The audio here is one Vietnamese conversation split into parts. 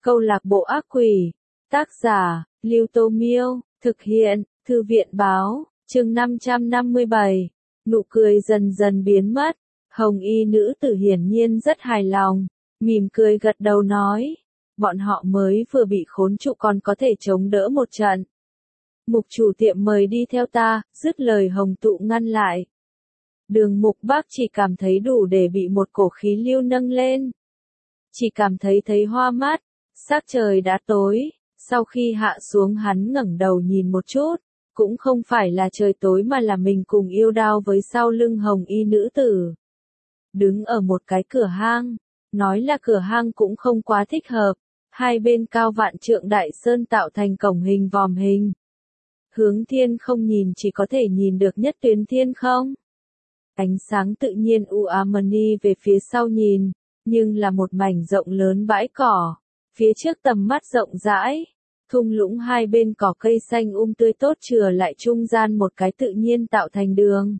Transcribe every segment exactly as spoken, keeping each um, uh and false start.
Câu lạc bộ ác quỷ. Tác giả, Lưu Tô Miêu. Thực hiện, Thư viện báo. Chương năm trăm năm mươi bảy. Nụ cười dần dần biến mất. Hồng y nữ tử hiển nhiên rất hài lòng. Mỉm cười gật đầu nói. Bọn họ mới vừa bị khốn trụ còn có thể chống đỡ một trận. Mục chủ tiệm mời đi theo ta, dứt lời Hồng Tụ ngăn lại. Đường Mục Bác chỉ cảm thấy đủ để bị một cổ khí lưu nâng lên. Chỉ cảm thấy thấy hoa mắt, sắc trời đã tối, sau khi hạ xuống hắn ngẩng đầu nhìn một chút, cũng không phải là trời tối mà là mình cùng yêu đao với sau lưng hồng y nữ tử. Đứng ở một cái cửa hang, nói là cửa hang cũng không quá thích hợp, hai bên cao vạn trượng đại sơn tạo thành cổng hình vòm hình. Hướng thiên không nhìn chỉ có thể nhìn được nhất tuyến thiên không. Ánh sáng tự nhiên u ám đi về phía sau nhìn, nhưng là một mảnh rộng lớn bãi cỏ, phía trước tầm mắt rộng rãi, thung lũng hai bên cỏ cây xanh um tươi tốt chừa lại trung gian một cái tự nhiên tạo thành đường.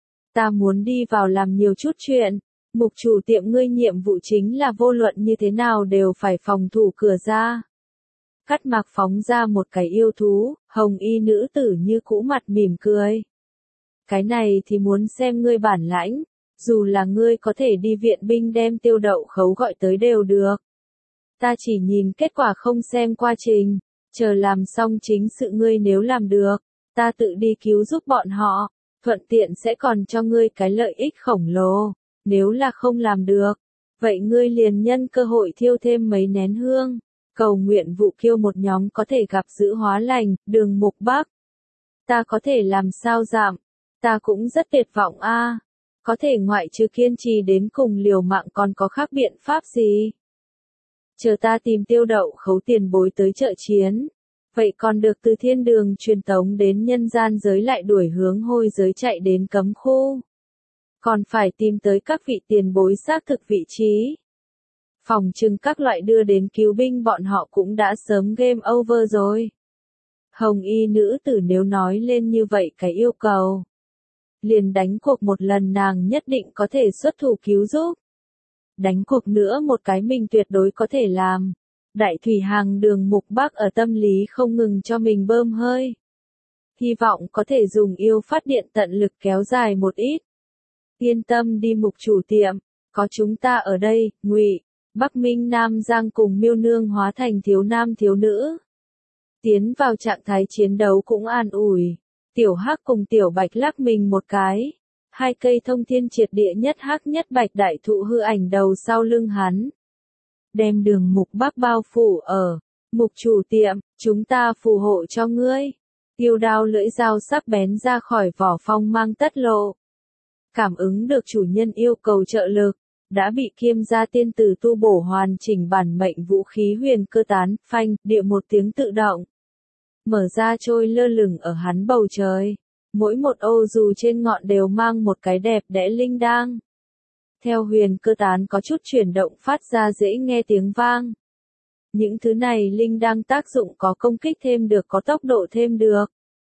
Ta muốn đi vào làm nhiều chút chuyện, mục chủ tiệm ngươi nhiệm vụ chính là vô luận như thế nào đều phải phòng thủ cửa ra. Cắt mạc phóng ra một cái yêu thú, hồng y nữ tử như cũ mặt mỉm cười. Cái này thì muốn xem ngươi bản lãnh, dù là ngươi có thể đi viện binh đem Tiêu Đậu Khấu gọi tới đều được. Ta chỉ nhìn kết quả không xem quá trình, chờ làm xong chính sự ngươi nếu làm được, ta tự đi cứu giúp bọn họ, thuận tiện sẽ còn cho ngươi cái lợi ích khổng lồ, nếu là không làm được, vậy ngươi liền nhân cơ hội thiêu thêm mấy nén hương, cầu nguyện vụ kiêu một nhóm có thể gặp giữ hóa lành, Đường Mục Bác. Ta có thể làm sao giảm, ta cũng rất tuyệt vọng a. Có thể ngoại trừ kiên trì đến cùng liều mạng còn có khác biện pháp gì? Chờ ta tìm Tiêu Đậu Khấu tiền bối tới trợ chiến. Vậy còn được từ thiên đường truyền tống đến nhân gian giới lại đuổi hướng hôi giới chạy đến cấm khu. Còn phải tìm tới các vị tiền bối xác thực vị trí. Phòng trừng các loại đưa đến cứu binh bọn họ cũng đã sớm game over rồi. Hồng y nữ tử nếu nói lên như vậy cái yêu cầu. Liền đánh cuộc một lần nàng nhất định có thể xuất thủ cứu giúp. Đánh cuộc nữa một cái mình tuyệt đối có thể làm. Đại thủy hàng Đường Mục Bác ở tâm lý không ngừng cho mình bơm hơi. Hy vọng có thể dùng yêu phát điện tận lực kéo dài một ít. Yên tâm đi mục chủ tiệm, có chúng ta ở đây, Ngụy, Bắc Minh Nam Giang cùng Miêu Nương hóa thành thiếu nam thiếu nữ. Tiến vào trạng thái chiến đấu cũng an ủi. Tiểu Hắc cùng Tiểu Bạch lắc mình một cái. Hai cây thông thiên triệt địa nhất hắc nhất bạch đại thụ hư ảnh đầu sau lưng hắn. Đem Đường Mục Bác bao phủ ở. Mục chủ tiệm, chúng ta phù hộ cho ngươi. Tiêu đao lưỡi dao sắc bén ra khỏi vỏ phong mang tất lộ. Cảm ứng được chủ nhân yêu cầu trợ lực. Đã bị Kiêm gia tiên tử tu bổ hoàn chỉnh bản mệnh vũ khí huyền cơ tán, phanh, địa một tiếng tự động. Mở ra trôi lơ lửng ở hắn bầu trời. Mỗi một ô dù trên ngọn đều mang một cái đẹp đẽ linh đang. Theo huyền cơ tán có chút chuyển động phát ra dễ nghe tiếng vang. Những thứ này linh đang tác dụng có công kích thêm được, có tốc độ thêm được.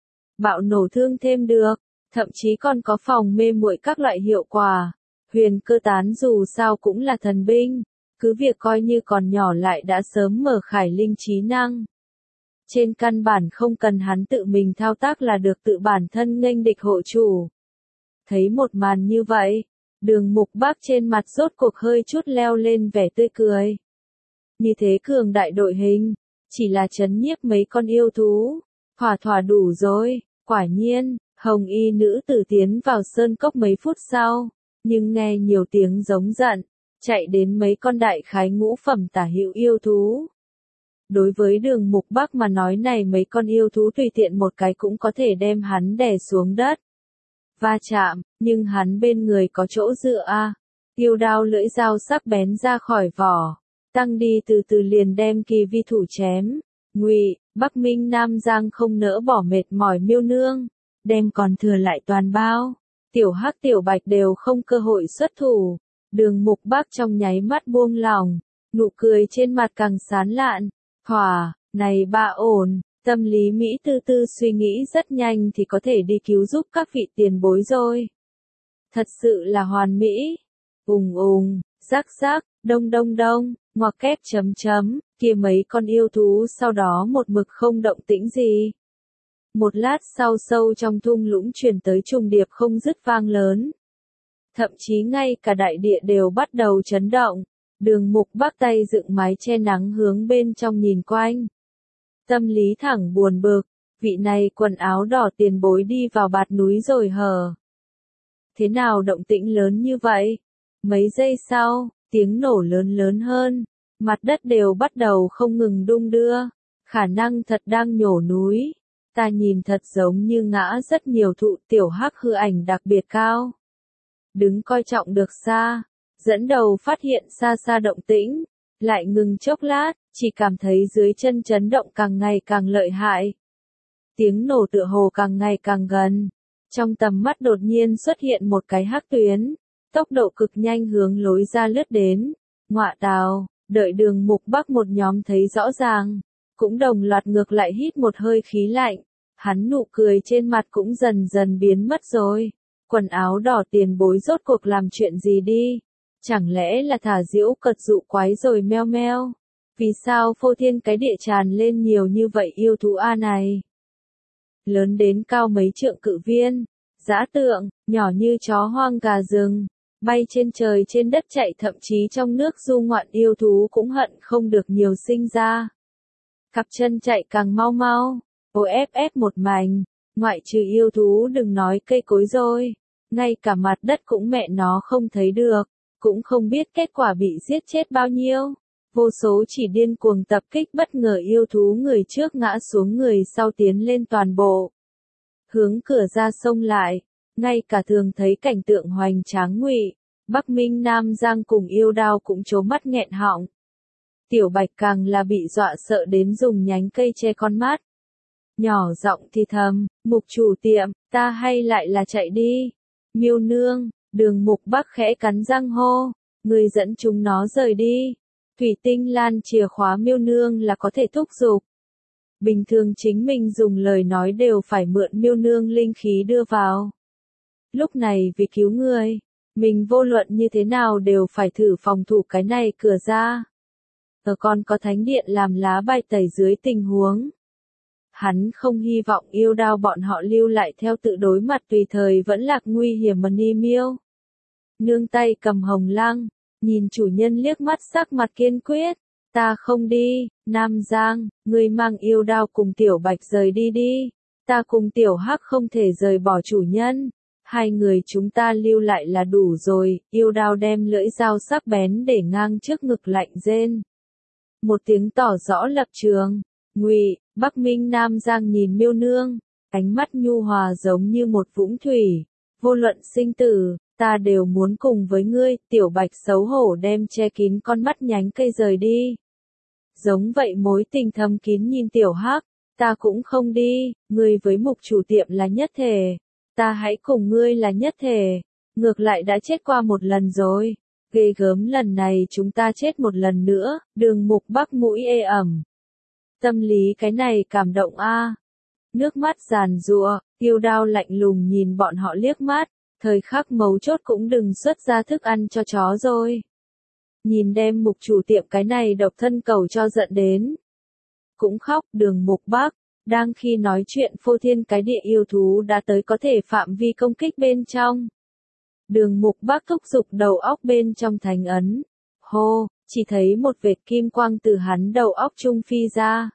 Bạo nổ thương thêm được, thậm chí còn có phòng mê muội các loại hiệu quả. Huyền cơ tán dù sao cũng là thần binh, cứ việc coi như còn nhỏ lại đã sớm mở khải linh trí năng. Trên căn bản không cần hắn tự mình thao tác là được tự bản thân nghênh địch hộ chủ. Thấy một màn như vậy, Đường Mục Bác trên mặt rốt cuộc hơi chút leo lên vẻ tươi cười. Như thế cường đại đội hình, chỉ là trấn nhiếp mấy con yêu thú, thỏa thỏa đủ rồi. Quả nhiên, hồng y nữ tử tiến vào sơn cốc mấy phút sau, nhưng nghe nhiều tiếng giống giận, chạy đến mấy con đại khái ngũ phẩm tả hữu yêu thú. Đối với Đường Mục Bác mà nói này mấy con yêu thú tùy tiện một cái cũng có thể đem hắn đè xuống đất. Va chạm, nhưng hắn bên người có chỗ dựa a. Tiêu đao lưỡi dao sắc bén ra khỏi vỏ, tăng đi từ từ liền đem kỳ vi thủ chém. Ngụy, Bắc Minh Nam Giang không nỡ bỏ mệt mỏi Miêu Nương, đem còn thừa lại toàn bao. Tiểu Hắc Tiểu Bạch đều không cơ hội xuất thủ. Đường Mục Bác trong nháy mắt buông lòng, nụ cười trên mặt càng sán lạn. Thỏa, này ba ổn, tâm lý Mỹ tư tư suy nghĩ rất nhanh thì có thể đi cứu giúp các vị tiền bối rồi. Thật sự là hoàn mỹ. Ùng ùng, rắc rắc, đông đông đông, ngoặc kép chấm chấm, Kia mấy con yêu thú sau đó một mực không động tĩnh gì. Một lát sau sâu trong thung lũng truyền tới trùng điệp không dứt vang lớn. Thậm chí ngay cả đại địa đều bắt đầu chấn động. Đường Mục Bắc tay dựng mái che nắng hướng bên trong nhìn quanh. Tâm lý thẳng buồn bực, vị này quần áo đỏ tiền bối đi vào bạt núi rồi hờ. Thế nào động tĩnh lớn như vậy? Mấy giây sau, tiếng nổ lớn lớn hơn, mặt đất đều bắt đầu không ngừng đung đưa, khả năng thật đang nhổ núi. Ta nhìn thật giống như ngã rất nhiều thụ tiểu hắc hư ảnh đặc biệt cao. Đứng coi trọng được xa, dẫn đầu phát hiện xa xa động tĩnh, lại ngừng chốc lát, chỉ cảm thấy dưới chân chấn động càng ngày càng lợi hại. Tiếng nổ tựa hồ càng ngày càng gần, trong tầm mắt đột nhiên xuất hiện một cái hắc tuyến, tốc độ cực nhanh hướng lối ra lướt đến. Ngọa tào, đợi Đường Mục Bắc một nhóm thấy rõ ràng, cũng đồng loạt ngược lại hít một hơi khí lạnh, hắn nụ cười trên mặt cũng dần dần biến mất rồi. Quần áo đỏ tiền bối rốt cuộc làm chuyện gì đi? Chẳng lẽ là thả diễu cật dụ quái rồi meo meo? Vì sao phô thiên cái địa tràn lên nhiều như vậy yêu thú A này? Lớn đến cao mấy trượng cự viên, dã tượng, nhỏ như chó hoang gà rừng, bay trên trời trên đất chạy thậm chí trong nước du ngoạn yêu thú cũng hận không được nhiều sinh ra. Cặp chân chạy càng mau mau, ô ép ép một mảnh, ngoại trừ yêu thú đừng nói cây cối rồi, ngay cả mặt đất cũng mẹ nó không thấy được, cũng không biết kết quả bị giết chết bao nhiêu. Vô số chỉ điên cuồng tập kích bất ngờ yêu thú, người trước ngã xuống người sau tiến lên toàn bộ. Hướng cửa ra sông lại, ngay cả thường thấy cảnh tượng hoành tráng Ngụy, Bắc Minh Nam Giang cùng yêu đao cũng trố mắt nghẹn họng. Tiểu Bạch càng là bị dọa sợ đến dùng nhánh cây che con mắt. Nhỏ giọng thì thầm, Mục chủ tiệm, ta hay lại là chạy đi. Miêu nương, Đường Mục Bắc khẽ cắn răng hô, người dẫn chúng nó rời đi. Thủy tinh lan chìa khóa miêu nương là có thể thúc giục. Bình thường chính mình dùng lời nói đều phải mượn miêu nương linh khí đưa vào. Lúc này vì cứu người, mình vô luận như thế nào đều phải thử phòng thủ cái này cửa ra. Ở còn có thánh điện làm lá bài tẩy dưới tình huống. Hắn không hy vọng yêu đao bọn họ lưu lại theo tự đối mặt tùy thời vẫn lạc nguy hiểm mà ni miêu. Nương tay cầm hồng lăng, nhìn chủ nhân liếc mắt sắc mặt kiên quyết. Ta không đi, Nam Giang, ngươi mang yêu đao cùng Tiểu Bạch rời đi đi. Ta cùng Tiểu Hắc không thể rời bỏ chủ nhân. Hai người chúng ta lưu lại là đủ rồi. Yêu đao đem lưỡi dao sắc bén để ngang trước ngực lạnh rên. Một tiếng tỏ rõ lập trường. Ngụy, Bắc Minh Nam Giang nhìn miêu nương, ánh mắt nhu hòa giống như một vũng thủy. Vô luận sinh tử, ta đều muốn cùng với ngươi. Tiểu Bạch xấu hổ đem che kín con mắt nhánh cây rời đi. Giống vậy mối tình thầm kín nhìn Tiểu Hắc, ta cũng không đi, ngươi với Mục chủ tiệm là nhất thể, ta hãy cùng ngươi là nhất thể, ngược lại đã chết qua một lần rồi, ghê gớm lần này chúng ta chết một lần nữa. Đường Mục Bắc mũi ê ẩm. Tâm lý cái này cảm động a. Nước mắt giàn giụa, yêu đao lạnh lùng nhìn bọn họ liếc mắt, thời khắc mấu chốt cũng đừng xuất ra thức ăn cho chó rồi. Nhìn đem Mục chủ tiệm cái này độc thân cầu cho giận đến. Cũng khóc. Đường Mục Bắc, đang khi nói chuyện phô thiên cái địa yêu thú đã tới có thể phạm vi công kích bên trong. Đường Mục Bắc thúc giục đầu óc bên trong thành ấn. Hô, chỉ thấy một vệt kim quang từ hắn đầu óc trung phi ra.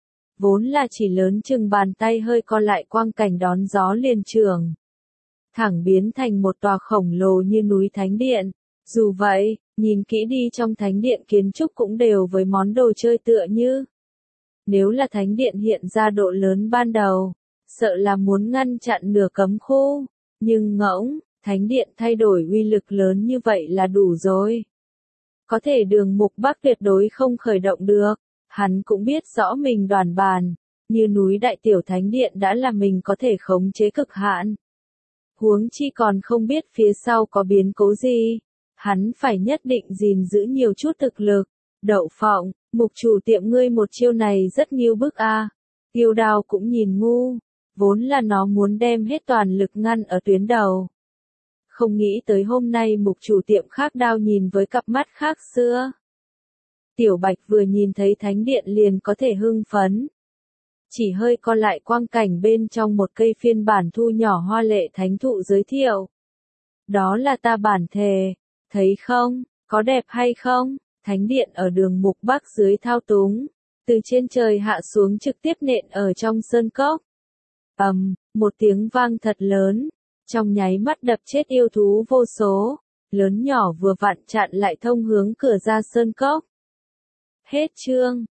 Vốn là chỉ lớn chừng bàn tay hơi co lại quang cảnh đón gió liền trường. Thẳng biến thành một tòa khổng lồ như núi thánh điện. Dù vậy, nhìn kỹ đi trong thánh điện kiến trúc cũng đều với món đồ chơi tựa như. Nếu là thánh điện hiện ra độ lớn ban đầu, sợ là muốn ngăn chặn nửa cấm khu. Nhưng ngỗng, thánh điện thay đổi uy lực lớn như vậy là đủ rồi. Có thể Đường Mục Bắc tuyệt đối không khởi động được. Hắn cũng biết rõ mình đoàn bàn, như núi đại tiểu thánh điện đã là mình có thể khống chế cực hạn. Huống chi còn không biết phía sau có biến cố gì. Hắn phải nhất định gìn giữ nhiều chút thực lực. Đậu phộng, Mục chủ tiệm ngươi một chiêu này rất nghiêu bức a. Yêu đao cũng nhìn ngu, vốn là nó muốn đem hết toàn lực ngăn ở tuyến đầu. Không nghĩ tới hôm nay Mục chủ tiệm khác đao nhìn với cặp mắt khác xưa. Tiểu Bạch vừa nhìn thấy thánh điện liền có thể hưng phấn. Chỉ hơi co lại quang cảnh bên trong một cây phiên bản thu nhỏ hoa lệ thánh thụ giới thiệu. Đó là ta bản thề, thấy không, có đẹp hay không? Thánh điện ở đường mục bắc dưới thao túng, từ trên trời hạ xuống trực tiếp nện ở trong sơn cốc. Ầm, um, một tiếng vang thật lớn, trong nháy mắt đập chết yêu thú vô số, lớn nhỏ vừa vặn chặn lại thông hướng cửa ra sơn cốc. Hết chương.